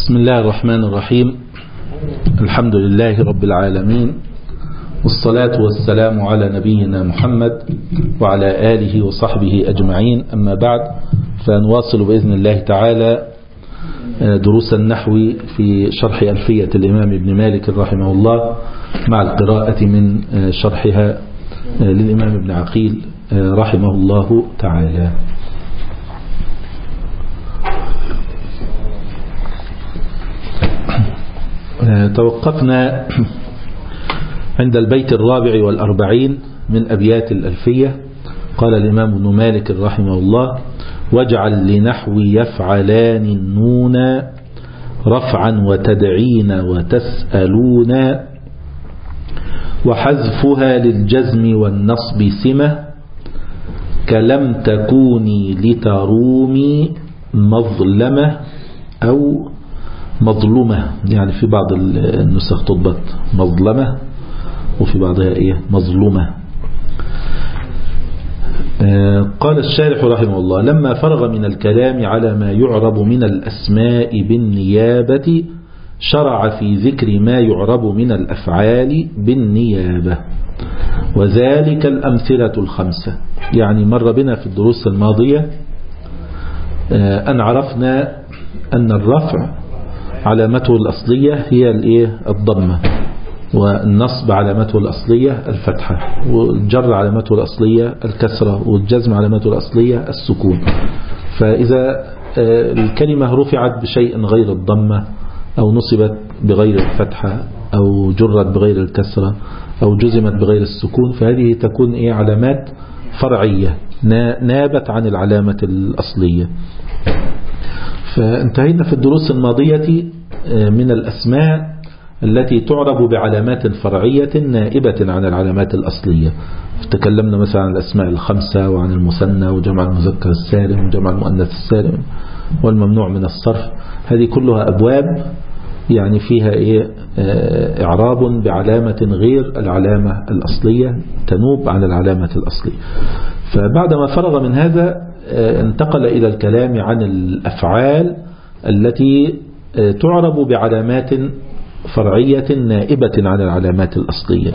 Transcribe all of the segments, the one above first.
بسم الله الرحمن الرحيم. الحمد لله رب العالمين، والصلاة والسلام على نبينا محمد وعلى آله وصحبه أجمعين. أما بعد، فنواصل بإذن الله تعالى دروس النحو في شرح ألفية الإمام ابن مالك رحمه الله، مع القراءة من شرحها للإمام ابن عقيل رحمه الله تعالى. توقفنا عند البيت 44 من أبيات الألفية. قال الإمام ابن مالك رحمه الله: واجعل لنحو يفعلان النون رفعا وتدعين وتسألون، وحذفها للجزم والنصب سمة، كلم تكوني لترومي مظلمة أو مظلومة. يعني في بعض النسخ تضبط مظلمة وفي بعضها مظلومة. قال الشارح رحمه الله: لما فرغ من الكلام على ما يعرب من الأسماء بالنيابة، شرع في ذكر ما يعرب من الأفعال بالنيابة، وذلك الأمثلة الخمسة. يعني مر بنا في الدروس الماضية أن عرفنا أن الرفع علامته الأصلية هي الضمة، والنصب علامته الأصلية الفتحة، والجر علامته الأصلية الكسرة، والجزم علامته الأصلية السكون. فإذا الكلمة رفعت بشيء غير الضمة، أو نصبت بغير الفتحة، أو جرت بغير الكسرة، أو جزمت بغير السكون، فهذه تكون علامات فرعية نابت عن العلامة الأصلية. فانتهينا في الدروس الماضية من الأسماء التي تعرب بعلامات فرعية نائبة عن العلامات الأصلية. تكلمنا مثلا عن الأسماء الخمسة، وعن المثنى، وجمع المذكر السالم، وجمع المؤنث السالم، والممنوع من الصرف. هذه كلها أبواب يعني فيها إعراب بعلامة غير العلامة الأصلية، تنوب عن العلامة الأصلية. فبعدما فرغ من هذا انتقل إلى الكلام عن الأفعال التي تعرب بعلامات فرعية نائبة عن العلامات الأصلية،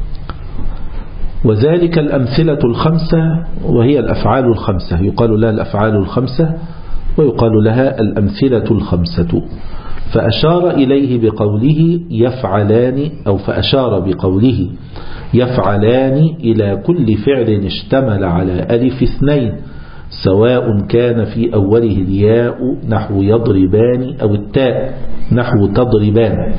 وذلك الأمثلة الخمسة، وهي الأفعال الخمسة. يقال لها الأفعال الخمسة، ويقال لها الأمثلة الخمسة. فأشار إليه بقوله يفعلان، أو فأشار بقوله يفعلان إلى كل فعل اشتمل على ألف اثنين، سواء كان في أوله الياء نحو يضربان، أو التاء نحو تضربان.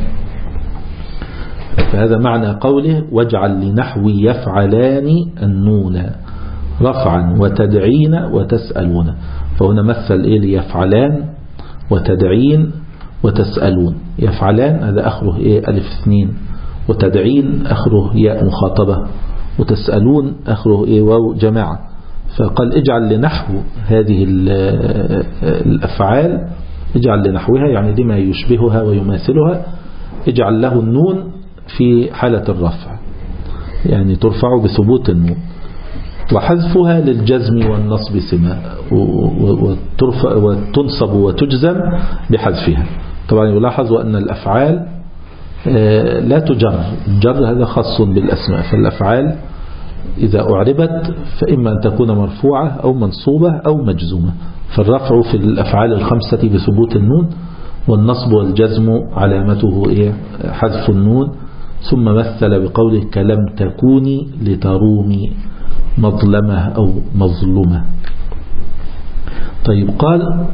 فهذا معنى قوله واجعل لنحو يفعلان النون رفعا وتدعين وتسألون. فهنا مثل ليفعلان وتدعين وتسألون. يفعلان هذا آخره ألف اثنين، وتدعين آخره ياء مخاطبة، وتسألون آخره واو جماعة. فقال اجعل لنحو هذه الأفعال، اجعل لنحوها يعني لما يشبهها ويماثلها، اجعل له النون في حالة الرفع، يعني ترفع بثبوت النون، وحذفها للجزم والنصب سما، وتنصب وتجزم بحذفها. طبعا يلاحظ أن الأفعال لا تجر، الجر هذا خاص بالأسماء. فالأفعال إذا أعربت فإما أن تكون مرفوعة أو منصوبة أو مجزومة. فالرفع في الأفعال الخمسة بثبوت النون، والنصب والجزم علامته حذف النون. ثم مثل بقوله كلم تكوني لترومي مظلمة أو مظلومة. طيب، قال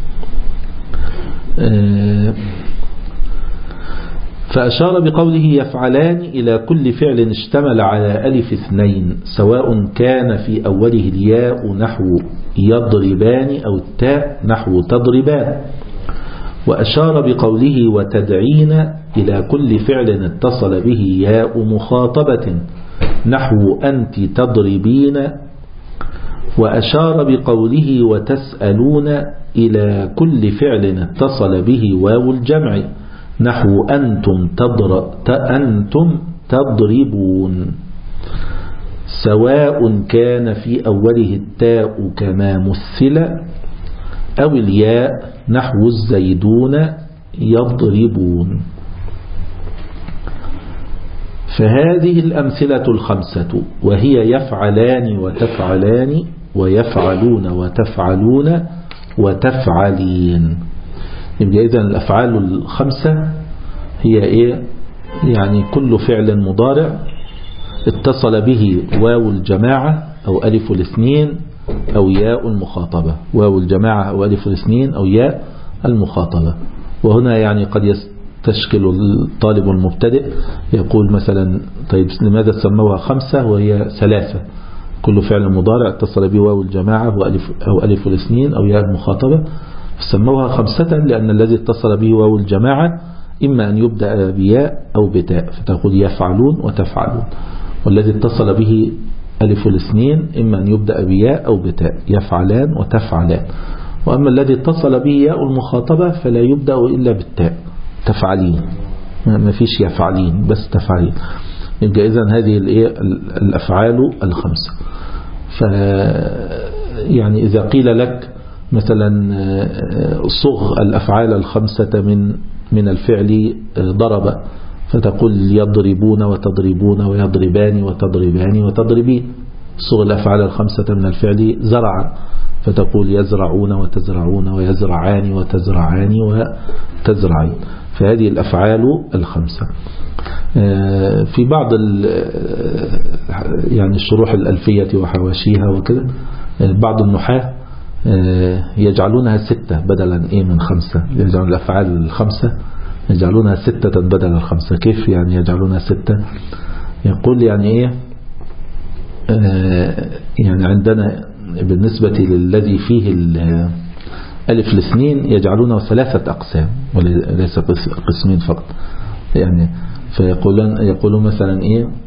فأشار بقوله يفعلان إلى كل فعل اشتمل على ألف اثنين، سواء كان في أوله الياء نحو يضربان، أو التاء نحو تضربان. وأشار بقوله وتدعين إلى كل فعل اتصل به ياء مخاطبة، نحو أنت تضربين. وأشار بقوله وتسألون إلى كل فعل اتصل به واو الجمع، نحو أنتم تضربون، سواء كان في أوله التاء كما مثل، أو الياء نحو الزيدون يضربون. فهذه الأمثلة الخمسة وهي يفعلان وتفعلان ويفعلون وتفعلون وتفعلين. يبقى إذن الأفعال الخمسة هي إيه؟ يعني كل فعل مضارع اتصل به واو الجماعة أو ألف الاثنين أو ياء المخاطبة. واو الجماعة أو ألف الاثنين أو ياء المخاطبة. وهنا يعني قد يستشكل الطالب المبتدئ يقول مثلا طيب لماذا سموها خمسة وهي ثلاثة؟ كل فعل مضارع اتصل به واو الجماعة أو ألف الاثنين أو ياء المخاطبة، سموها خمسة لأن الذي اتصل به واو الجماعة إما أن يبدأ بياء أو بتاء، فتقول يفعلون وتفعلون. والذي اتصل به ألف الاثنين إما أن يبدأ بياء أو بتاء، يفعلان وتفعلان. وأما الذي اتصل به ياء المخاطبة فلا يبدأ إلا بالتاء، تفعلين، ما فيش يفعلين بس تفعلين. يبقى إذن هذه الأفعال الخمسة. يعني إذا قيل لك مثلا صغ الأفعال الخمسة من الفعل ضرب، فتقول يضربون وتضربون ويضربان وتضربان وتضربين. صغ الأفعال الخمسة من الفعل زرع، فتقول يزرعون وتزرعون ويزرعان وتزرعان وتزرعين. فهذه الأفعال الخمسة. في بعض يعني الشروح الألفية وحواشيها وكذا بعض النحاة يجعلونها ستة بدلا من خمسة، يجعلون الأفعال الخمسة يجعلونها ستة بدل الخمسة. كيف يعني يجعلونها ستة؟ يقول يعني يعني عندنا بالنسبة للذي فيه ألف الاثنين يجعلونه ثلاثة أقسام وليس قسمين فقط. يعني يقولون مثلا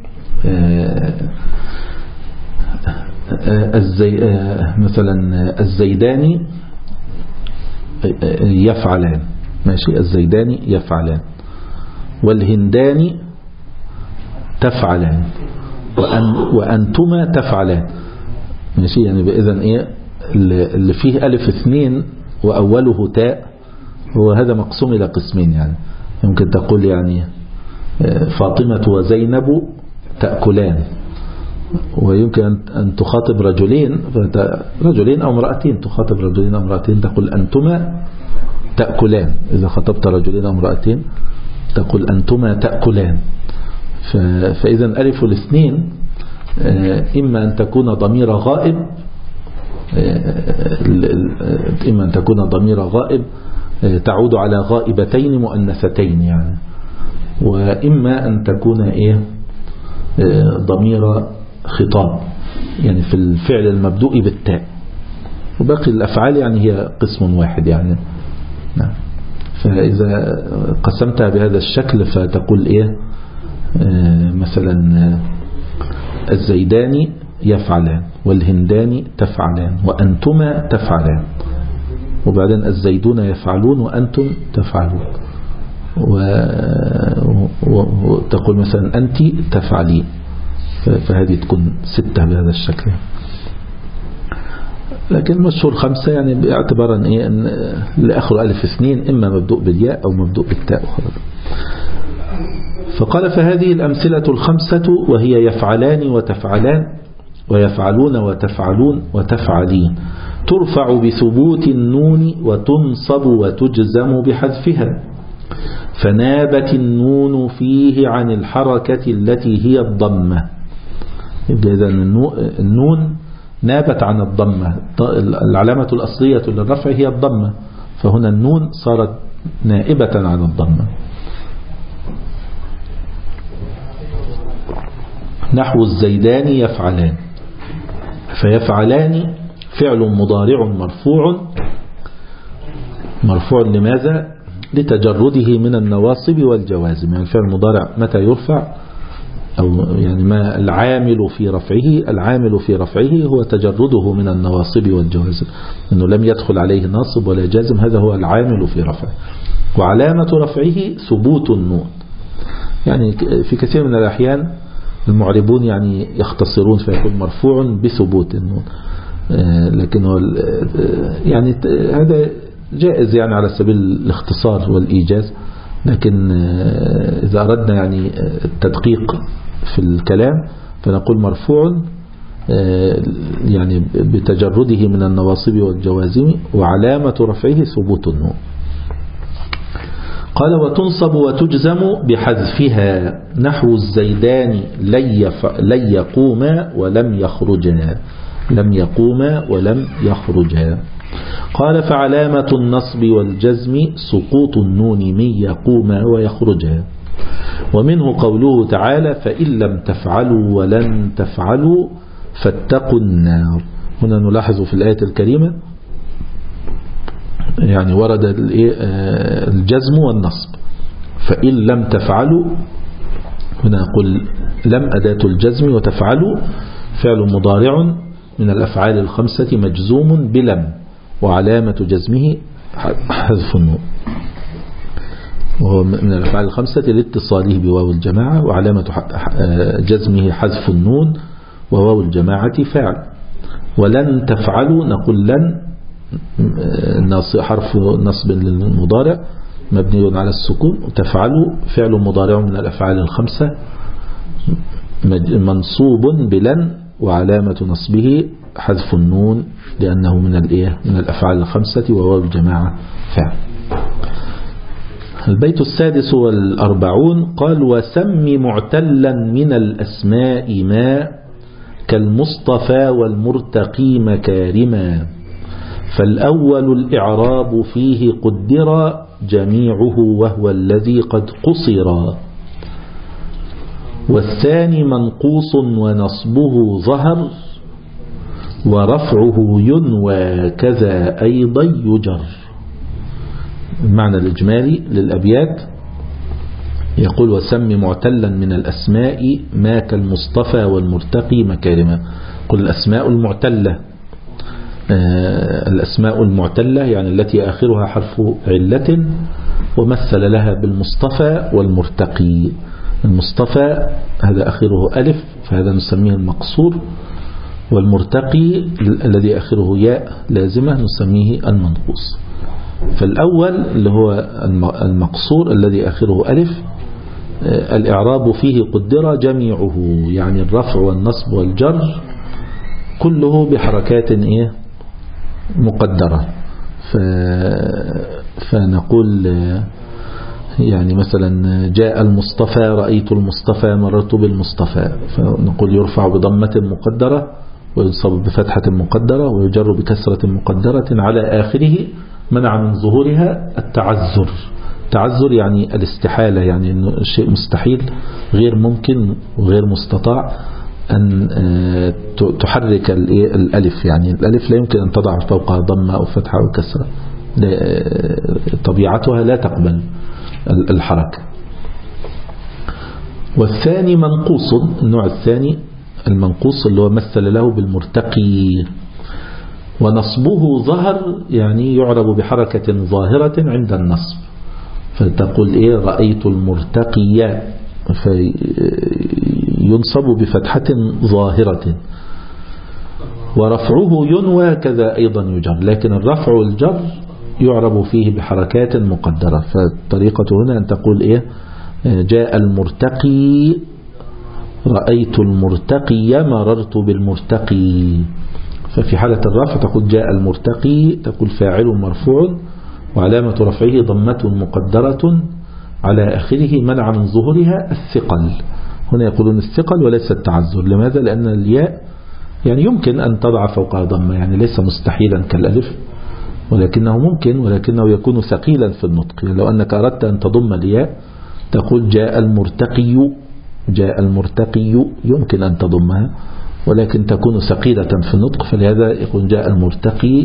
مثلا الزيداني يفعلان، ماشي، الزيداني يفعلان، والهنداني تفعلان، وأنتما تفعلان، ماشي. يعني بإذن اللي فيه ألف اثنين وأوله تاء هو هذا مقسوم إلى قسمين. يعني يمكن تقول يعني فاطمة وزينب تأكلان، ويمكن أن تخاطب رجلين أو امرأتين، تخاطب رجلين أو امرأتين تقول أنتما تأكلان. إذا خطبت رجلين أو امرأتين تقول أنتما تأكلان. فإذا ألف الاثنين إما أن تكون ضمير غائب، إما أن تكون ضمير غائب تعود على غائبتين مؤنثتين يعني، وإما أن تكون ضمير خطاب يعني في الفعل المبدوء بالتاء، وباقي الأفعال يعني هي قسم واحد يعني. نعم. فإذا قسمتها بهذا الشكل فتقول مثلا الزيداني يفعلان، والهنداني تفعلان، وأنتما تفعلان، وبعدين الزيدون يفعلون وأنتم تفعلون، وتقول مثلا أنت تفعلين. فهذه تكون ستة بهذا الشكل. لكن مشهور خمسة يعني باعتبارا أن لآخر ألف اثنين إما مبدوء بالياء أو مبدوء بالتاء. فقال فهذه الأمثلة الخمسة وهي يفعلان وتفعلان ويفعلون وتفعلون وتفعلين ترفع بثبوت النون وتنصب وتجزم بحذفها، فنابت النون فيه عن الحركة التي هي الضمة. إذا النون نابت عن الضمة، العلامة الأصلية للرفع هي الضمة، فهنا النون صارت نائبة عن الضمة. نحو الزيدان يفعلان، فيفعلان فعل مضارع مرفوع لماذا؟ لتجرده من النواصب والجوازم. يعني الفعل المضارع متى يرفع أو يعني ما العامل في رفعه هو تجرده من النواصب والجوازم، أنه لم يدخل عليه ناصب ولا جازم، هذا هو العامل في رفعه. وعلامة رفعه ثبوت النون. يعني في كثير من الأحيان المعربون يعني يختصرون فيكون مرفوع بثبوت النون، لكن هو يعني هذا جائز يعني على سبيل الاختصار والإيجاز. لكن إذا أردنا يعني التدقيق في الكلام فنقول مرفوع يعني بتجرده من النواصب والجوازم، وعلامة رفعه ثبوت النون. قال وتنصب وتجزم بحذفها نحو الزيدان لن يقوما ولم يخرجا، لم يقوما ولم يخرجا. قال فعلامة النصب والجزم سقوط النون من يقوما ويخرجا. ومنه قوله تعالى فإن لم تفعلوا ولن تفعلوا فاتقوا النار. هنا نلاحظ في الآية الكريمة يعني ورد الجزم والنصب. فإن لم تفعلوا، هنا نقول لم أداة الجزم، وتفعلوا فعل مضارع من الأفعال الخمسة مجزوم بلم، وعلامة جزمه حذف النون، وهو من الأفعال الخمسة لاتصاله بواو الجماعة، وعلامة جزمه حذف النون وواو الجماعة فاعل. ولن تفعلوا نقول لن حرف نصب للمضارع مبني على السكون، وتفعلوا فعل مضارع من الأفعال الخمسة منصوب بلن، وعلامة نصبه حذف النون لأنه من الأفعال الخمسة وواو الجماعة فاعل. البيت 46 قال وسم معتلا من الأسماء ما كالمصطفى والمرتقي مكارما، فالأول الإعراب فيه قدر جميعه وهو الذي قد قصر، والثاني منقوص ونصبه ظهر ورفعه ينوى كذا أيضا يجر. المعنى الإجمالي للأبيات يقول وسم معتلا من الأسماء ما كالمصطفى والمرتقي مكارما. قل الأسماء المعتلة، الأسماء المعتلة يعني التي آخرها حرف علة، ومثل لها بالمصطفى والمرتقي. المصطفى هذا آخره ألف فهذا نسميه المقصور، والمرتقي الذي آخره ياء لازمة نسميه المنقوص. فالأول اللي هو المقصور الذي آخره ألف الإعراب فيه قدر جميعه، يعني الرفع والنصب والجر كله بحركات مقدرة. فنقول يعني مثلا جاء المصطفى رأيت المصطفى مررت بالمصطفى، فنقول يرفع بضمة مقدرة وينصب بفتحة مقدرة ويجر بكسرة مقدرة على آخره منع من ظهورها التعذر. التعذر يعني الاستحالة، يعني إنه الشيء مستحيل غير ممكن وغير مستطاع أن تحرك الألف، يعني الألف لا يمكن أن تضع فوقها ضمة أو فتحة أو كسرة، طبيعتها لا تقبل الحركة. والثاني منقوص، النوع الثاني المنقوص اللي هو مثل له بالمرتقي، ونصبه ظهر يعني يعرب بحركة ظاهرة عند النصب، فتقول رأيت المرتقي فينصب بفتحة ظاهرة، ورفعه ينوى كذا أيضا يجر، لكن الرفع والجر يعرب فيه بحركات مقدرة. فالطريقة هنا أن تقول جاء المرتقي رأيت المرتقي مررت بالمرتقي. ففي حالة الرفع تقول جاء المرتقي، تقول فاعل مرفوع وعلامة رفعه ضمة مقدرة على آخره منع من ظهورها الثقل. هنا يقولون الثقل وليس التعذر. لماذا؟ لأن الياء يعني يمكن أن تضع فوقها ضمة، يعني ليس مستحيلا كالألف، ولكنه ممكن، ولكنه يكون ثقيلا في النطق. لو أنك أردت أن تضم الياء تقول جاء المرتقي، جاء المرتقي يمكن أن تضمها، ولكن تكون ثقيلة في النطق، فلهذا يقول جاء المرتقي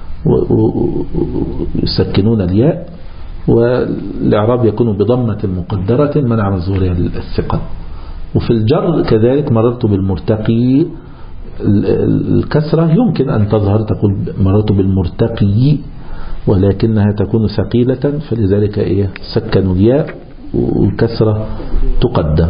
ويسكنون الياء، والإعراب يكون بضمة مقدرة منع من ظهورها الثقل. وفي الجر كذلك مررت بالمرتقي الكسرة يمكن أن تظهر، تقول مررت بالمرتقي، ولكنها تكون ثقيلة، فلذلك سكنوا الياء والكسرة تقدم.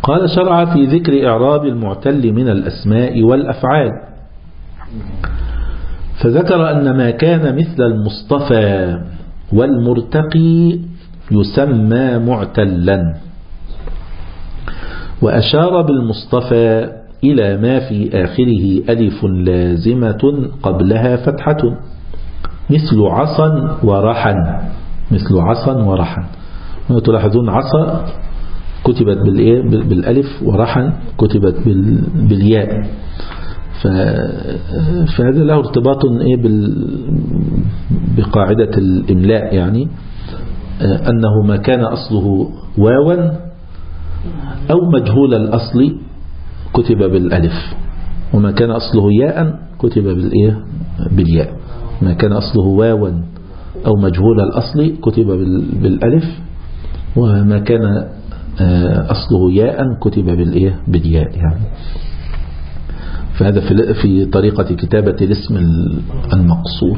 قال شرع في ذكر إعراب المعتل من الأسماء والأفعال، فذكر أن ما كان مثل المصطفى والمرتقي يسمى معتلا، وأشار بالمصطفى إلى ما في آخره ألف لازمة قبلها فتحة مثل عصا ورحا. مثل عصا ورحا، تلاحظون عصا كتبت بالألف ورحا كتبت بالياء، فهذا له ارتباط بقاعدة الإملاء، يعني أنه ما كان أصله واوا أو مجهول الأصل كتب بالألف، وما كان أصله ياء كتب بالياء. ما كان أصله واوا أو مجهول الأصل كتب بالألف، وما كان أصله ياء كتب بالياء يعني. فهذا في طريقة كتابة الاسم المقصور.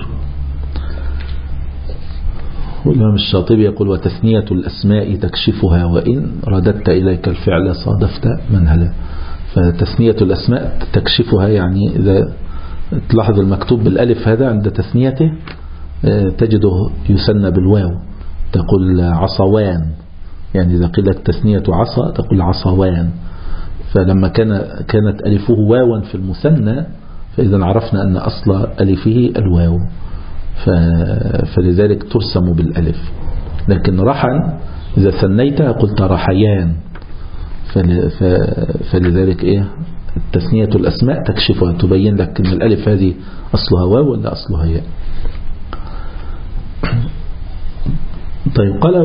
والإمام الشاطبي يقول: وتثنية الأسماء تكشفها وإن رددت إليك الفعل صادفت منهلا. فتثنية الأسماء تكشفها، يعني إذا تلاحظ المكتوب بالألف هذا عند تثنيته تجده يثنى بالواو، تقول عصوان، يعني إذا قيلت تثنية عصا تقول عصوان. فلما كانت ألفه واوا في المثنى، فإذا عرفنا أن أصل ألفه الواو، فلذلك ترسم بالألف. لكن رحا إذا ثنيتها قلت رحيان، فلذلك تثنية الأسماء تكشفها، تبين لك أن الألف هذه أصلها واو ولا أصلها ياء. طيب قال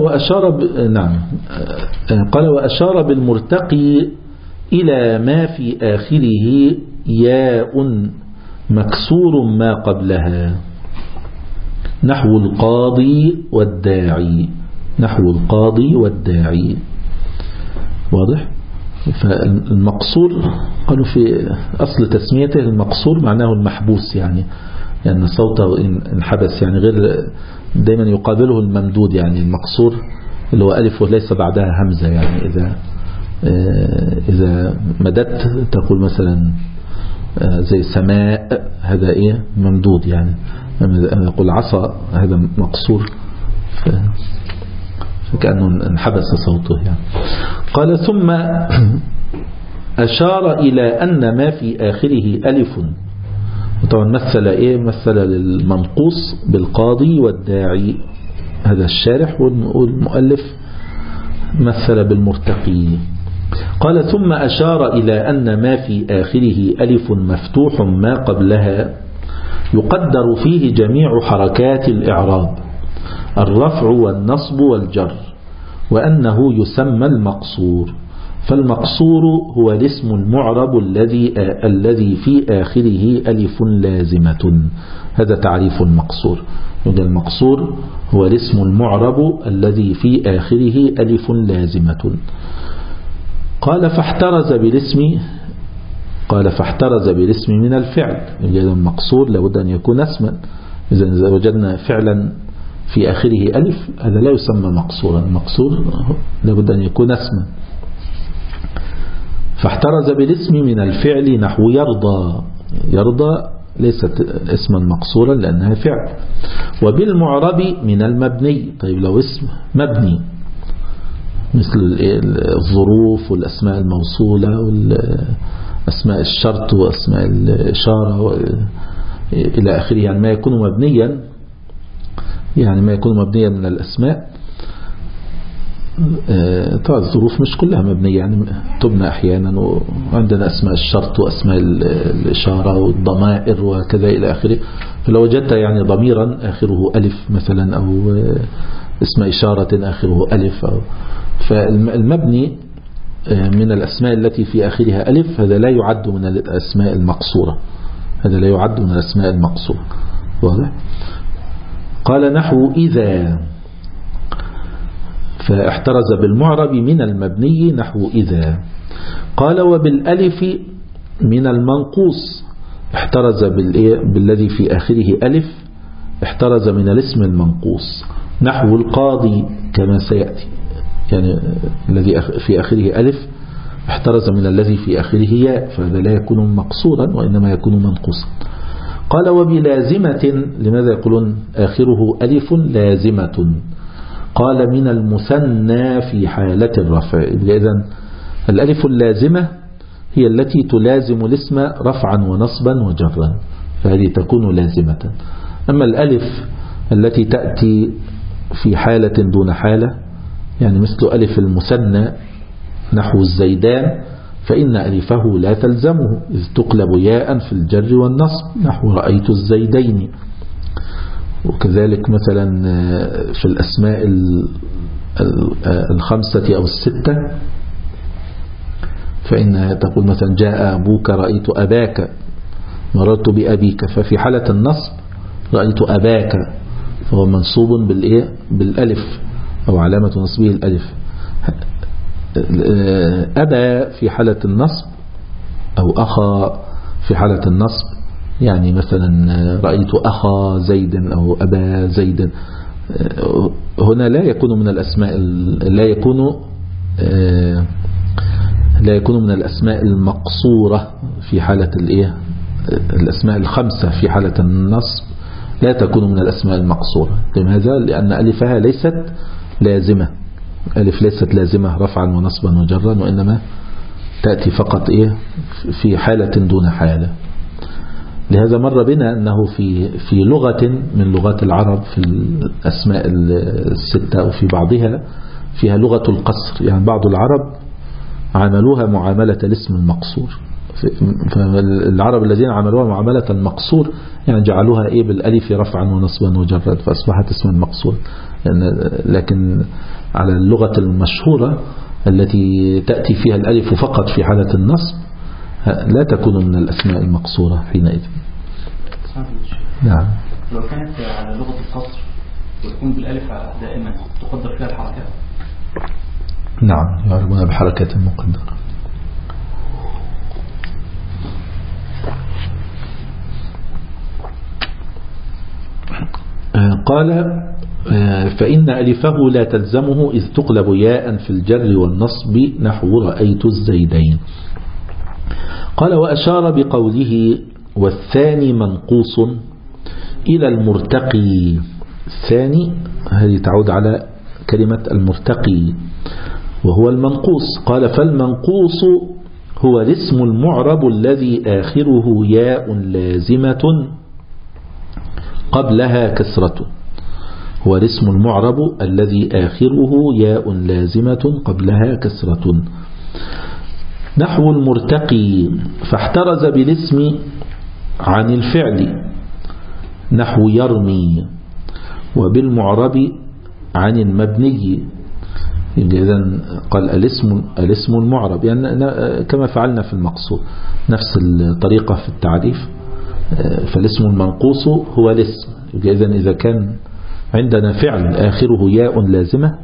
وأشار بالمرتقي إلى ما في آخره ياء مكسور ما قبلها نحو القاضي والداعي. نحو القاضي والداعي واضح. فالمقصور قالوا في أصل تسميته المقصور معناه المحبوس، يعني لأن صوته انحبس، يعني غير دايما يقابله الممدود، يعني المقصور اللي هو ألف وليس بعدها همزة، يعني إذا مددت تقول مثلا زي سماء، هذا ممدود، يعني يقول عصا هذا مقصور، فكأنه انحبس صوته يعني. قال ثم أشار إلى أن ما في آخره ألف، طبعا مثل للمنقوص بالقاضي والداعي، هذا الشارح، والمؤلف مثل بالمرتقي. قال ثم أشار إلى أن ما في آخره ألف مفتوح ما قبلها يقدر فيه جميع حركات الإعراب، الرفع والنصب والجر، وأنه يسمى المقصور. فالمقصور هو الاسم المعرب الذي في آخره ألف لازمة. هذا تعريف المقصور. المقصور هو الاسم المعرب الذي في آخره ألف لازمة. قال فاحترز بالاسم من الفعل. المقصور لابد أن يكون اسما. إذا وجدنا فعلا في آخره ألف هذا لا يسمى مقصورا. المقصور لابد أن يكون اسما. فاحترز بالاسم من الفعل نحو يرضى. يرضى ليست اسما مقصورا لأنها فعل. وبالمعرب من المبني. طيب لو اسم مبني مثل الظروف والأسماء الموصولة والأسماء الشرط وأسماء الإشارة إلى آخره، يعني ما يكون مبنيا، من الأسماء. طبعا الظروف مش كلها مبنية، يعني تبنى أحيانا، وعندنا أسماء الشرط وأسماء الإشارة والضمائر وكذا إلى آخره. فلو وجدت يعني ضميرا آخره ألف مثلا، أو اسم إشارة آخره ألف، فالمبني من الأسماء التي في آخرها ألف هذا لا يعد من الأسماء المقصورة. هذا لا يعد من الأسماء المقصورة. واضح؟ قال نحو إذا، فاحترز بالمعرب من المبني نحو إذا. قال وبالألف من المنقوص. احترز بالذي في آخره ألف، احترز من الاسم المنقوص نحو القاضي كما سيأتي، يعني الذي في آخره ألف احترز من الذي في آخره ياء، فهذا لا يكون مقصورا وإنما يكون منقوصا. قال وبلازمة، لماذا يقولون آخره ألف لازمة؟ قال من المثنى في حالة الرفع. إذن الألف اللازمة هي التي تلازم الاسم رفعا ونصبا وجرا، فهذه تكون لازمة. أما الألف التي تأتي في حالة دون حالة، يعني مثل ألف المثنى نحو الزيدان، فإن ألفه لا تلزمه إذ تقلب ياء في الجر والنصب نحو رأيت الزيدين. وكذلك مثلا في الأسماء الخمسة أو الستة، فإن تقول مثلا جاء أبوك رأيت أباك مررت بأبيك، ففي حالة النصب رأيت أباك فهو منصوب بالألف أو علامة نصبه الألف. أبا في حالة النصب أو أخا في حالة النصب، يعني مثلا رأيت أخا زيد أو أبا زيد، هنا لا يكون من الأسماء لا يكون من الأسماء المقصورة في حالة الأسماء الخمسة في حالة النصب لا تكون من الأسماء المقصورة. لماذا؟ لأن ألفها ليست لازمة، ألف ليست لازمة رفعا ونصبا وجرا، وإنما تأتي فقط في حالة دون حالة. لهذا مر بنا أنه في لغة من لغات العرب في الأسماء الستة أو في بعضها فيها لغة القصر، يعني بعض العرب عملوها معاملة الاسم المقصور. فالعرب الذين عملوها معاملة المقصور يعني جعلوها بالألف رفعا ونصبا وجرا فأصبحت اسما مقصور. لكن على اللغة المشهورة التي تأتي فيها الألف فقط في حالة النصب لا تكون من الأسماء المقصورة حينئذ. نعم. لو كانت على لغة القصر وتكون بالألف دائما تقدر فيها الحركات. نعم، يعرفون بحركة مقدرة. قال فإن ألفه لا تلزمه إذ تقلب ياء في الجر والنصب نحو رأيت الزيدين. قال وأشار بقوله والثاني منقوص إلى المرتقي. الثاني هذه تعود على كلمة المرتقي وهو المنقوص. قال فالمنقوص هو الاسم المعرب الذي آخره ياء لازمة قبلها كسرة. هو الاسم المعرب الذي آخره ياء لازمة قبلها كسرة نحو المرتقي، فاحترز بالاسم عن الفعل نحو يرمي، وبالمعرب عن المبني. إذن قال الاسم المعرب يعني كما فعلنا في المقصود نفس الطريقة في التعريف. فالاسم المنقوص هو الاسم. إذن إذا كان عندنا فعل آخره ياء لازمة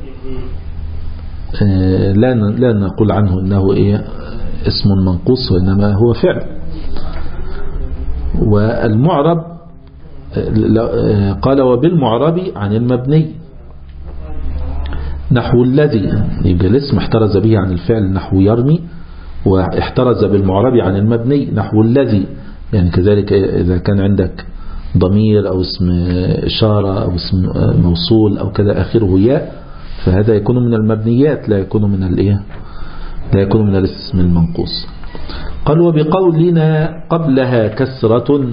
لا نقول عنه إنه اسم منقوص، وإنما هو فعل. والمعرب قال وبالمعرب عن المبني نحو الذي، يبقى الاسم احترز به عن الفعل نحو يرمي، واحترز بالمعرب عن المبني نحو الذي. يعني كذلك إذا كان عندك ضمير أو اسم إشارة أو اسم موصول أو كذا آخره ياء، فهذا يكون من المبنيات لا يكون من الاسم المنقوص. قال وبقولنا قبلها كسرة،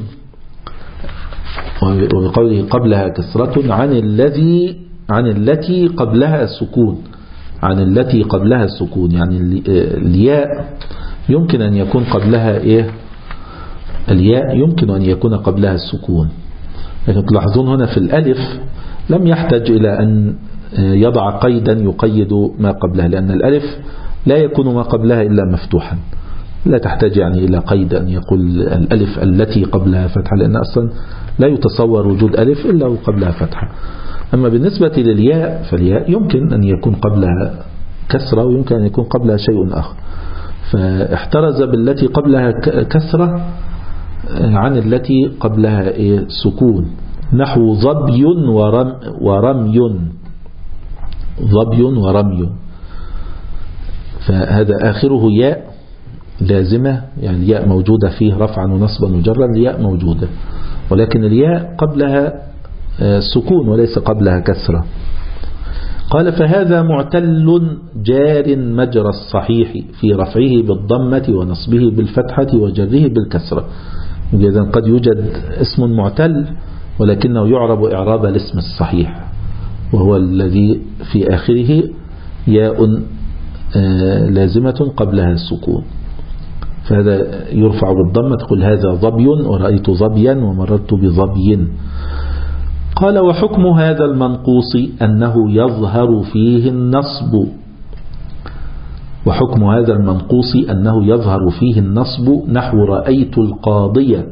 وبقوله قبلها كسرة عن التي قبلها سكون، عن التي قبلها سكون، يعني الياء يمكن أن يكون قبلها الياء يمكن أن يكون قبلها السكون. لكن تلاحظون هنا في الألف لم يحتاج إلى أن يضع قيدا يقيد ما قبلها، لأن الألف لا يكون ما قبلها إلا مفتوحا، لا تحتاج يعني إلى قيد أن يقول الألف التي قبلها فتحة، لأن أصلا لا يتصور وجود ألف إلا وقبلها فتحة. أما بالنسبة للياء فالياء يمكن أن يكون قبلها كسرة ويمكن أن يكون قبلها شيء آخر، فاحترز بالتي قبلها كسرة عن التي قبلها سكون نحو ظبي ورمي. ظبي ورمي. فهذا آخره ياء لازمة، يعني الياء موجودة فيه رفعا ونصبا وجرا، الياء موجودة، ولكن الياء قبلها سكون وليس قبلها كسرة. قال فهذا معتل جار مجرى الصحيح في رفعه بالضمة ونصبه بالفتحة وجره بالكسرة. إذن قد يوجد اسم معتل ولكنه يعرب إعراب الاسم الصحيح، وهو الذي في آخره ياء لازمة قبلها السكون، فهذا يرفع بالضمة، تقول هذا ظبي ورأيت ظبيا ومررت بظبي. قال وحكم هذا المنقوص أنه يظهر فيه النصب، وحكم هذا المنقوص أنه يظهر فيه النصب نحو رأيت القاضية.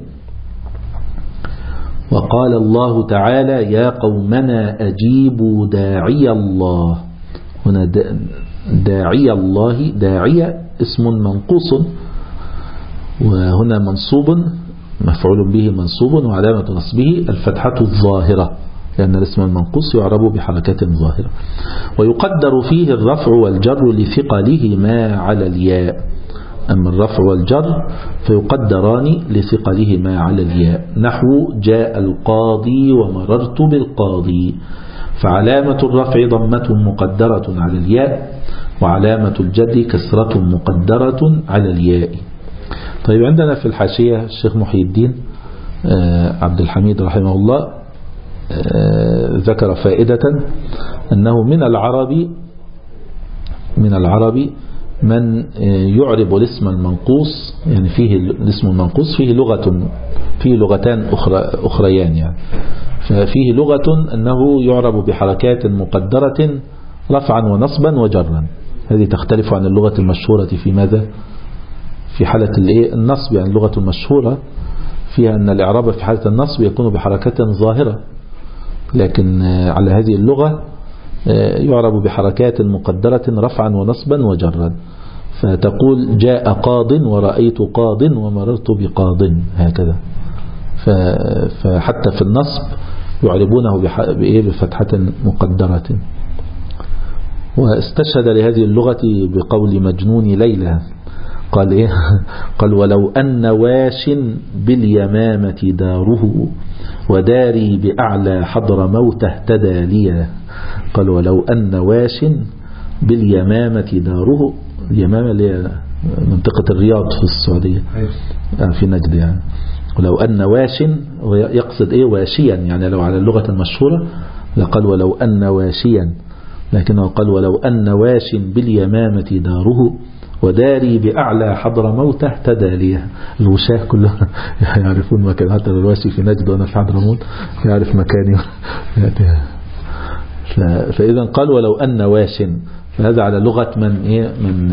وقال الله تعالى يا قومنا أجيبوا داعي الله. هنا داعي الله، داعي اسم منقوص، وهنا منصوب مفعول به منصوب وعلامة نصبه الفتحة الظاهرة، لأن الاسم المنقوص يعرب بحركة ظاهرة. ويقدر فيه الرفع والجر لثقلهما على الياء، أما الرفع والجر فيقدران لثقلهما على الياء، نحو جاء القاضي ومررت بالقاضي، فعلامة الرفع ضمة مقدرة على الياء، وعلامة الجر كسرة مقدرة على الياء. طيب عندنا في الحاشية الشيخ محي الدين عبد الحميد رحمه الله ذكر فائدة أنه من العرب من يعرب الاسم المنقوص، يعني فيه الاسم المنقوص فيه لغتان أخريان، يعني ففيه لغة أنه يعرب بحركات مقدرة رفعا ونصبا وجرا، هذه تختلف عن اللغة المشهورة في ماذا؟ في حالة النصب، يعني اللغة المشهورة فيها أن الإعراب في حالة النصب يكون بحركة ظاهرة، لكن على هذه اللغة يعرب بحركات مقدرة رفعا ونصبا وجرا، فتقول جاء قاض ورأيت قاض ومررت بقاض، هكذا. فحتى في النصب يعربونه بفتحة مقدرة. واستشهد لهذه اللغة بقول مجنون ليلى، قال إيه؟ قال ولو أن واش باليمامة داره وداري بأعلى حضر موت اهتدى لي. قال ولو أن واش باليمامة داره، اليمامة اللي هي منطقة الرياض في السعودية في نجد، يعني ولو أن واش يقصد إيه؟ واشيا، يعني لو على اللغة المشهورة لقال ولو أن واشيا، لكنه قال ولو أن واش باليمامة داره وداري بأعلى حضر موت اهتدى لي. الوشاه كلها يعرفون مكان، حتى الواشي في نجد وأنا في حضرموت يعرف مكاني. فإذا قال ولو أن واش، فهذا على لغة من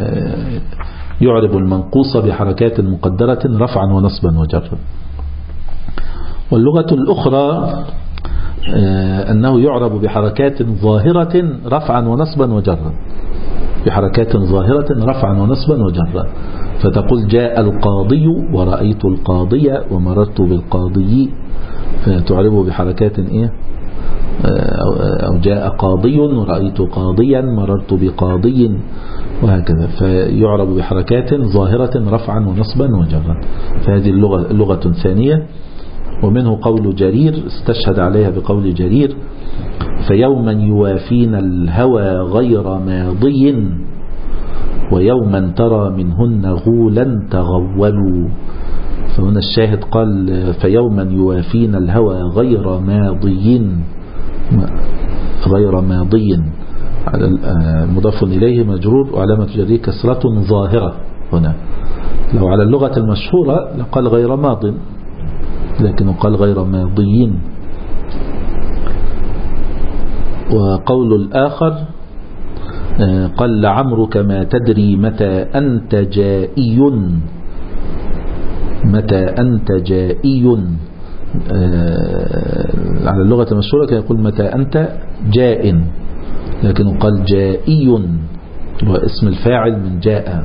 يعرب المنقوص بحركات مقدرة رفعا ونصبا وجرا. واللغة الأخرى أنه يعرب بحركات ظاهرة رفعا ونصبا وجرا، بحركات ظاهرة رفعا ونصبا وجرا، فتقول جاء القاضي ورأيت القاضية ومررت بالقاضي، فتعربه بحركات أو جاء قاضي ورأيت قاضيا مررت بقاضي، وهكذا، فيعرب بحركات ظاهرة رفعا ونصبا وجرا. فهذه اللغة ثانية. ومنه قول جرير، استشهد عليها بقول جرير فيوما يوافينا الهوى غير ماضي ويوما ترى منهن غولا تغولوا. فهنا الشاهد قال فيوما يوافينا الهوى غير ماضي مضاف إليه مجرور وعلامة جره كسرة ظاهرة. هنا لو على اللغة المشهورة لقال غير ماض، لكنه قال غير ماضي. وقول الآخر قال لعمرك ما تدري متى أنت جائي، متى أنت جائي. على اللغة المشهورة كان يقول متى أنت جائن، لكنه قال جائي، هو اسم الفاعل من جاء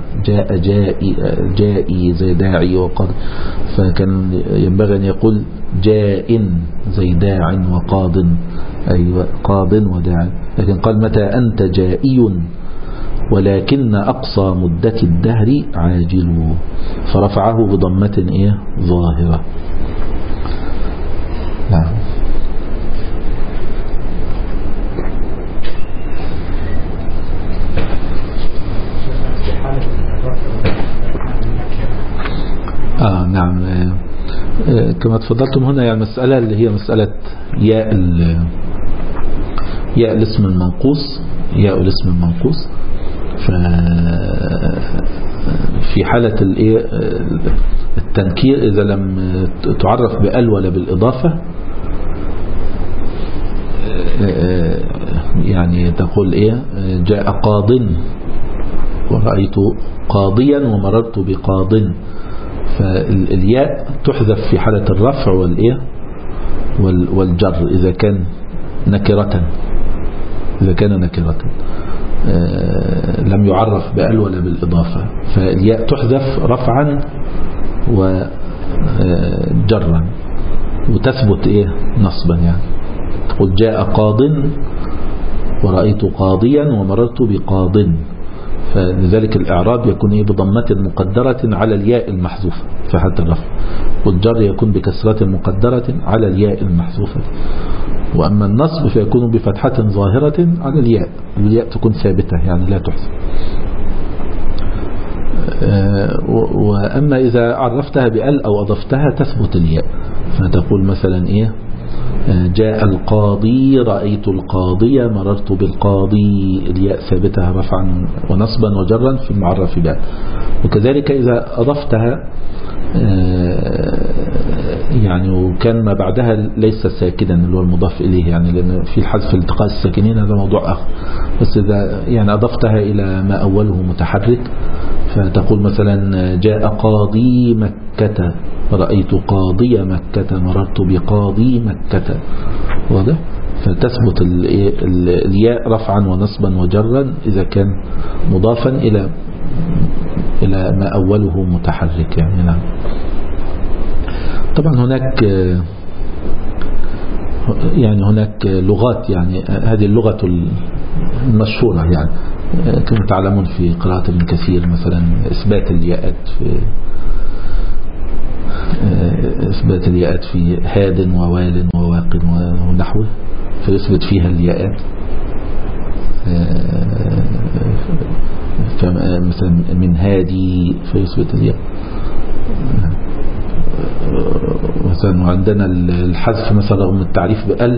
جائي زي داعي وقد، فكان ينبغي أن يقول جائن زي داع وقاض، أي قاض وداع، لكن قال متى أنت جائي. ولكن أقصى مدة الدهر عاجل، فرفعه بضمة إيه ظاهرة. نعم. نعم. كما تفضلتم هنا يعني المسألة اللي هي مسألة ياء الاسم المنقوص، ياء الاسم المنقوص. في حالة التنكير إذا لم تعرف بأل ولا بالإضافة، يعني تقول إيه جاء قاض ورأيت قاضيا ومررت بقاض، فالياء تحذف في حالة الرفع والإيه والجر إذا كان نكرة، لم يعرف بأل ولا بالإضافة، فالياء تحذف رفعا وجرا وتثبت نصبا. يعني تقول جاء قاض ورأيت قاضيا ومررت بقاض، فلذلك الإعراب يكون بضمة مقدرة على الياء المحذوفة في حالة الرفع، والجر يكون بكسرة مقدرة على الياء المحذوفة. وأما النصب فيكون بفتحة ظاهرة على الياء، الياء تكون ثابتة يعني لا تحذف. وأما إذا عرفتها بأل أو أضفتها تثبت الياء، فتقول مثلا جاء القاضي رأيت القاضي مررت بالقاضي، الياء ثابتها رفعا ونصبا وجرا في المعرف بأل. وكذلك إذا أضفتها يعني وكان ما بعدها ليس ساكنا اللي هو المضاف إليه، يعني لأن في الحذف التقاء الساكنين هذا موضوع آخر، بس إذا يعني أضفتها إلى ما أوله متحرك فتقول مثلا جاء قاضي مكة رأيت قاضي مكة مررت بقاضي مكة، واضح؟ فتثبت الياء رفعا ونصبا وجرا إذا كان مضافا إلى ما أوله متحرك يعني. نعم. طبعا هناك لغات، يعني هذه اللغة المشهورة يعني كما تعلمون في قراءة ابن كثير مثلا إثبات الياءات في هاد ووال وواق ونحوه، فيثبت فيها الياءات. مثلا من هادي فيثبت الياء مثلا. وعندنا الحذف مثلا رغم التعريف بأل،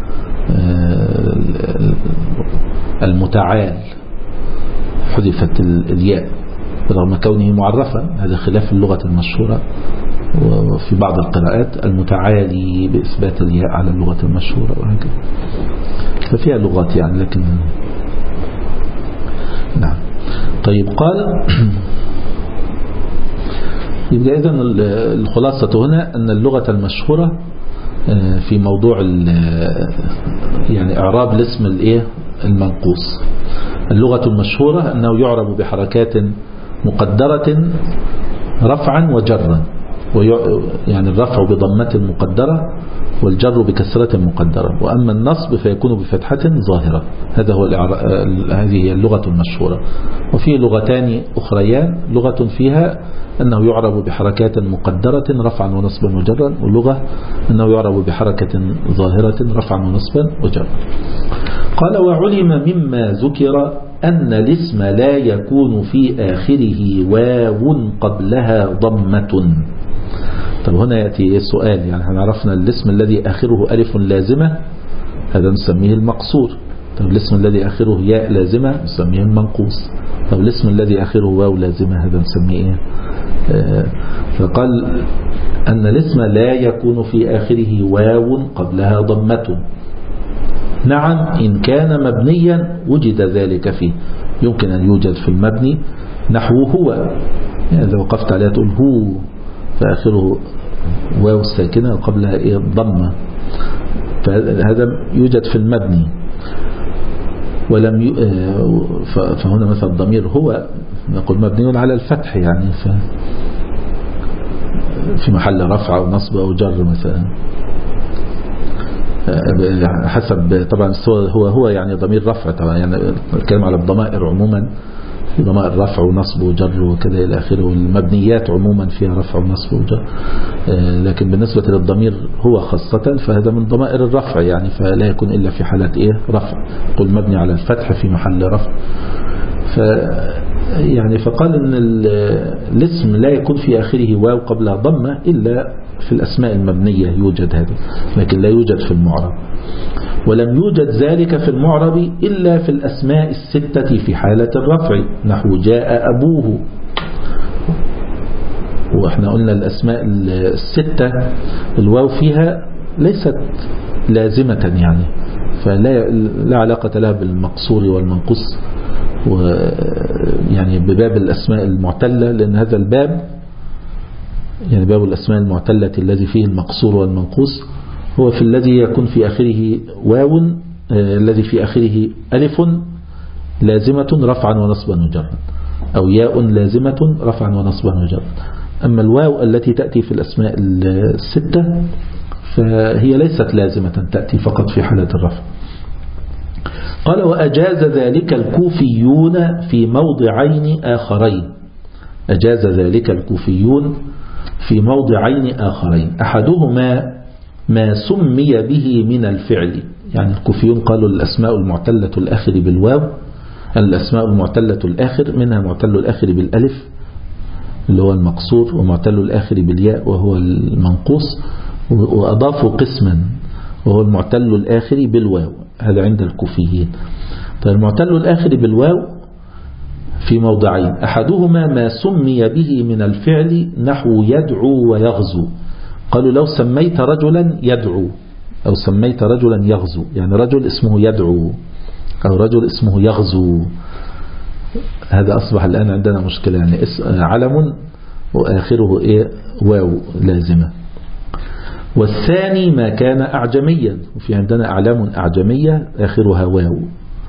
المتعال حذفت الياء رغم كونه معرفا، هذا خلاف اللغة المشهورة. وفي بعض القراءات المتعالي بإثبات الياء على اللغة المشهورة وهكذا، ففيها لغات يعني. لكن نعم. طيب قال يبقى إذن الخلاصة هنا أن اللغة المشهورة في موضوع يعني إعراب الاسم المنقوص، اللغة المشهورة أنه يعرب بحركات مقدرة رفعا وجرا، يعني الرفع بضمة مقدرة والجر بكسرة مقدرة. وأما النصب فيكون بفتحة ظاهرة. هذه هي اللغة المشهورة. وفي لغتان أخريان، لغة فيها أنه يعرب بحركات مقدرة رفعا ونصبا وجرا، واللغة أنه يعرب بحركة ظاهرة رفعا ونصبا وجرا. قال وعلم مما ذكر أن الاسم لا يكون في آخره واو قبلها ضمة. طب هنا يأتي السؤال، يعني احنا عرفنا الاسم الذي آخره ألف لازمة هذا نسميه المقصور. طب الاسم الذي آخره ياء لازمة نسميه المنقوص. طب الاسم الذي آخره واو لازمة هذا نسميه فقال أن الاسم لا يكون في آخره واو قبلها ضمة. نعم إن كان مبنيا وجد ذلك فيه، يمكن أن يوجد في المبني نحو هو، يعني إذا وقفت عليها تقول هو فآخره واو الساكنة وقبلها ضمة، فهذا يوجد في المبني. ولم فهنا مثلا الضمير هو نقول مبني على الفتح، يعني في محل رفع أو نصب أو جر مثلا. حسب طبعا هو يعني ضمير رفع طبعا، يعني الكلام على الضمائر عموما، ضمائر رفع ونصب وجر وكذا إلى آخره، والمبنيات عموما فيها رفع ونصب وجر، لكن بالنسبة للضمير هو خاصة فهذا من ضمائر الرفع يعني، فلا يكون إلا في حالة رفع، قل مبني على الفتح في محل رفع. يعني فقال إن الاسم لا يكون في آخره واو قبل ضمة إلا في الأسماء المبنية يوجد هذا، لكن لا يوجد في المعرب. ولم يوجد ذلك في المعرب إلا في الأسماء الستة في حالة الرفع، نحو جاء أبوه. وإحنا قلنا الأسماء الستة الواو فيها ليست لازمة يعني، فلا علاقة لها بالمقصور والمنقوص، يعني بباب الأسماء المعتلة، لأن هذا الباب يعني باب الأسماء المعتلة الذي فيه المقصور والمنقوص هو في الذي يكون في آخره واو، الذي في آخره ألف لازمة رفعا ونصبا وجرا، أو ياء لازمة رفعا ونصبا وجرا. أما الواو التي تأتي في الأسماء الستة فهي ليست لازمة، تأتي فقط في حالة الرفع. قال وأجاز ذلك الكوفيون في موضعين آخرين. أجاز ذلك الكوفيون في موضعين آخرين، أحدهما ما سمي به من الفعل. يعني الكوفيون قالوا الأسماء المعتلة الآخر بالواو، الأسماء المعتلة الآخر منها معتل الآخر بالألف اللي هو المقصور، ومعتل الآخر بالياء وهو المنقوص، وأضافوا قسما وهو المعتل الآخر بالواو، هذا عند الكوفيين. فالمعتل الآخر بالواو في موضعين، أحدهما ما سمي به من الفعل نحو يدعو ويغزو. قالوا لو سميت رجلا يدعو أو سميت رجلا يغزو، يعني رجل اسمه يدعو أو رجل اسمه يغزو، هذا أصبح الآن عندنا مشكلة، يعني علم وآخره واو لازمة. والثاني ما كان أعجميا، وفي عندنا أعلام أعجمية آخرها واو،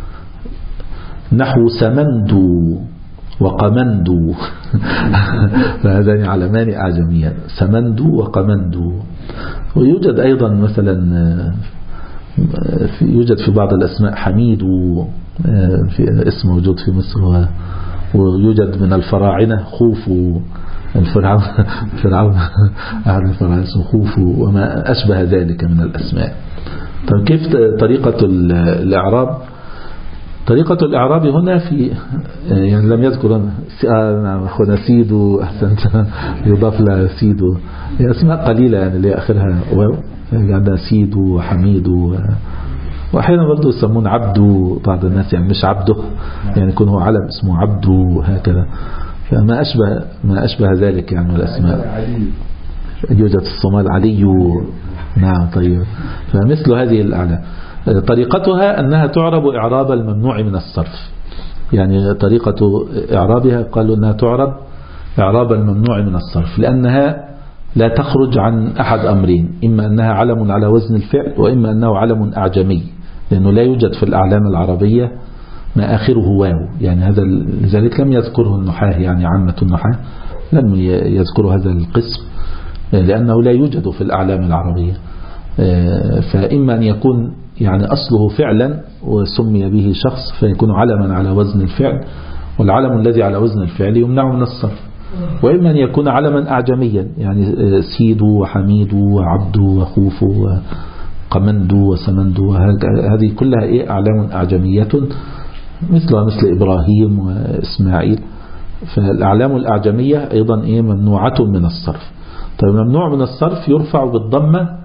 نحو سمندو وقمندو فهذان علمان أعجميان، سمندو وقمندو. ويوجد أيضا مثلا يوجد في بعض الأسماء حميد، في اسم موجود في مصر، ويوجد من الفراعنة خوفو، فرعون أحد الفراعنة اسمه خوفو وما أشبه ذلك من الأسماء. طيب كيف طريقة الإعراب؟ طريقة الإعراب هنا في يعني لم يذكر أخونا سيدو، أحسنت يضاف لها سيدو، هي أسماء قليلة يعني اللي آخرها واو، عندنا سيدو وحميدو، وأحيانا برضو يسمون عبدو بعض الناس، يعني مش عبده، يعني يكون هو علم اسمه عبدو هكذا، فما أشبه ذلك يعني من الأسماء. يوجد في الصومال عليو، نعم. طيب فمثل هذه الأعلام طريقتها أنها تعرب إعراب الممنوع من الصرف، يعني طريقة إعرابها قالوا أنها تعرب إعراب الممنوع من الصرف، لأنها لا تخرج عن أحد أمرين، إما أنها علم على وزن الفعل، وإما أنه علم أعجمي، لأنه لا يوجد في الأعلام العربية ما آخره واو، يعني هذا لذلك لم يذكره النحاة، يعني عامة النحاة لم يذكروا هذا القسم لأنه لا يوجد في الأعلام العربية. فإما أن يكون يعني أصله فعلا وسمي به شخص فيكون علما على وزن الفعل، والعلم الذي على وزن الفعل يمنع من الصرف، وإما أن يكون علما أعجميا، يعني سيدو وحميدو وعبدو وخوفو وقمندو وسمندو، هذه كلها أعلام أعجمية مثلها مثل إبراهيم وإسماعيل. فالأعلام الأعجمية أيضا ممنوعة من الصرف. طيب ممنوع من الصرف يرفع بالضمة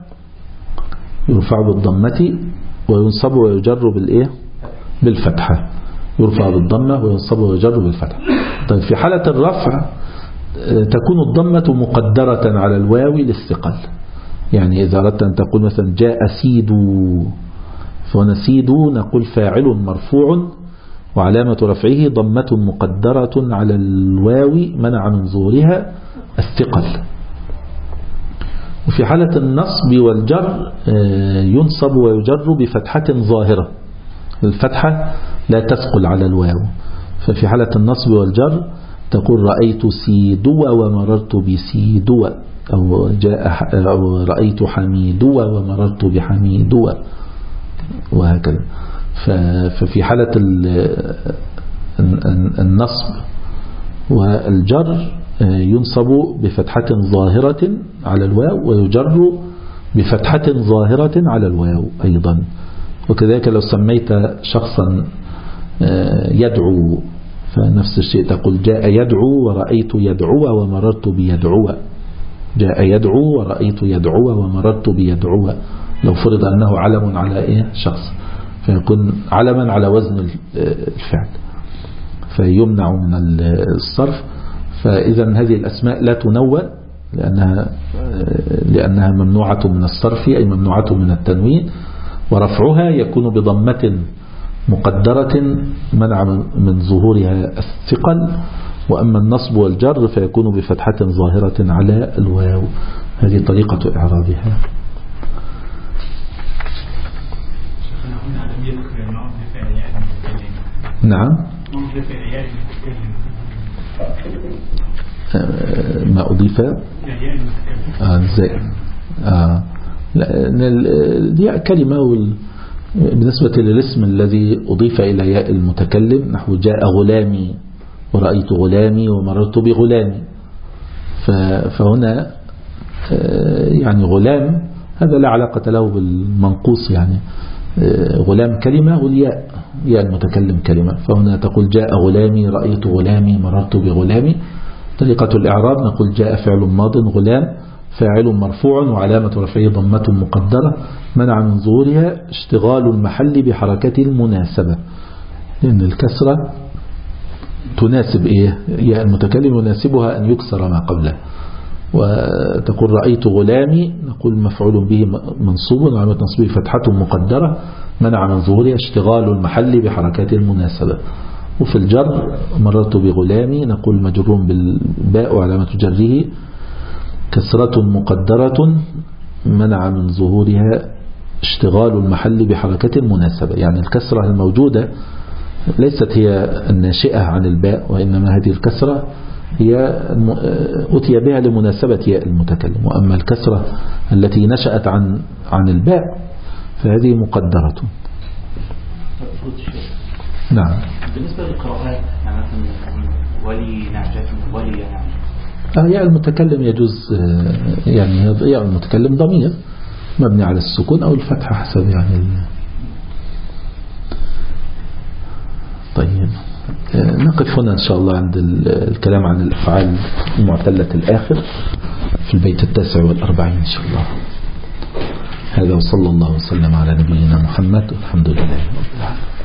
وينصب ويجر بالفتحة، يرفع بالضمة وينصب ويجر بالفتحة. طيب في حالة الرفع تكون الضمة مقدرة على الواو للثقل، يعني إذا أردت أن تقول مثلا جاء سيدو، فهنا سيدو نقول فاعل مرفوع وعلامة رفعه ضمة مقدرة على الواو منع من ظهورها الثقل. وفي حالة النصب والجر ينصب ويجر بفتحة ظاهرة، الفتحة لا تثقل على الواو، ففي حالة النصب والجر تقول رأيت سيدو ومررت بسيدو، أو أو رأيت حميدوة ومررت بحميدوة وهكذا. ففي حالة النصب والجر ينصب بفتحة ظاهرة على الواو ويجر بفتحة ظاهرة على الواو أيضا. وكذلك لو سميت شخصا يدعو فنفس الشيء، تقول جاء يدعو ورأيت يدعو ومررت بيدعو. جاء يدعو ورأيت يدعو ومررت بيدعو، لو فرض أنه علم على شخص فيكون علما على وزن الفعل فيمنع من الصرف. فإذا هذه الأسماء لا تنون لأنها ممنوعة من الصرف، أي ممنوعة من التنوين، ورفعها يكون بضمة مقدرة منع من ظهورها الثقل. وأما النصب والجر فيكون بفتحة ظاهرة على الواو. هذه طريقة إعرابها. نعم. ما أضيف دي كلمة بالنسبة للاسم الذي أضيف إلى ياء المتكلم، نحو جاء غلامي ورأيت غلامي ومررت بغلامي. فهنا يعني غلام هذا لا علاقة له بالمنقوص، يعني غلام كلمة والياء ياء المتكلم كلمة. فهنا تقول جاء غلامي رأيت غلامي مررت بغلامي. طريقة الإعراب نقول جاء فعل ماض غلام فاعل مرفوع وعلامة رفعه ضمة مقدرة منع من ظهورها اشتغال المحل بحركة المناسبة، لأن الكسرة تناسب ياء المتكلم يناسبها أن يكسر ما قبله. وتقول رأيت غلامي نقول مفعول به منصوب وعلامة نصبه فتحة مقدرة منع من ظهورها اشتغال المحل بحركات المناسبة. وفي الجر مررت بغلامي نقول مجرور بالباء وعلامة جره كسرة مقدرة منع من ظهورها اشتغال المحل بحركة المناسبة. يعني الكسرة الموجودة ليست هي الناشئة عن الباء، وإنما هذه الكسرة هي أتي بها لمناسبة ياء المتكلم. وأما الكسرة التي نشأت عن الباء فهذه مقدرة. نعم. بالنسبة للقراءات يعني مثلا ولي نعجة ولي نعجة، ياء المتكلم يجوز، يعني ياء المتكلم ضمير مبني على السكون أو الفتحة حسب يعني. طيب نقف هنا إن شاء الله عند الكلام عن الأفعال المعتلة الآخر في البيت 49 إن شاء الله. هذا وصلى الله وسلم على نبينا محمد والحمد لله رب العالمين.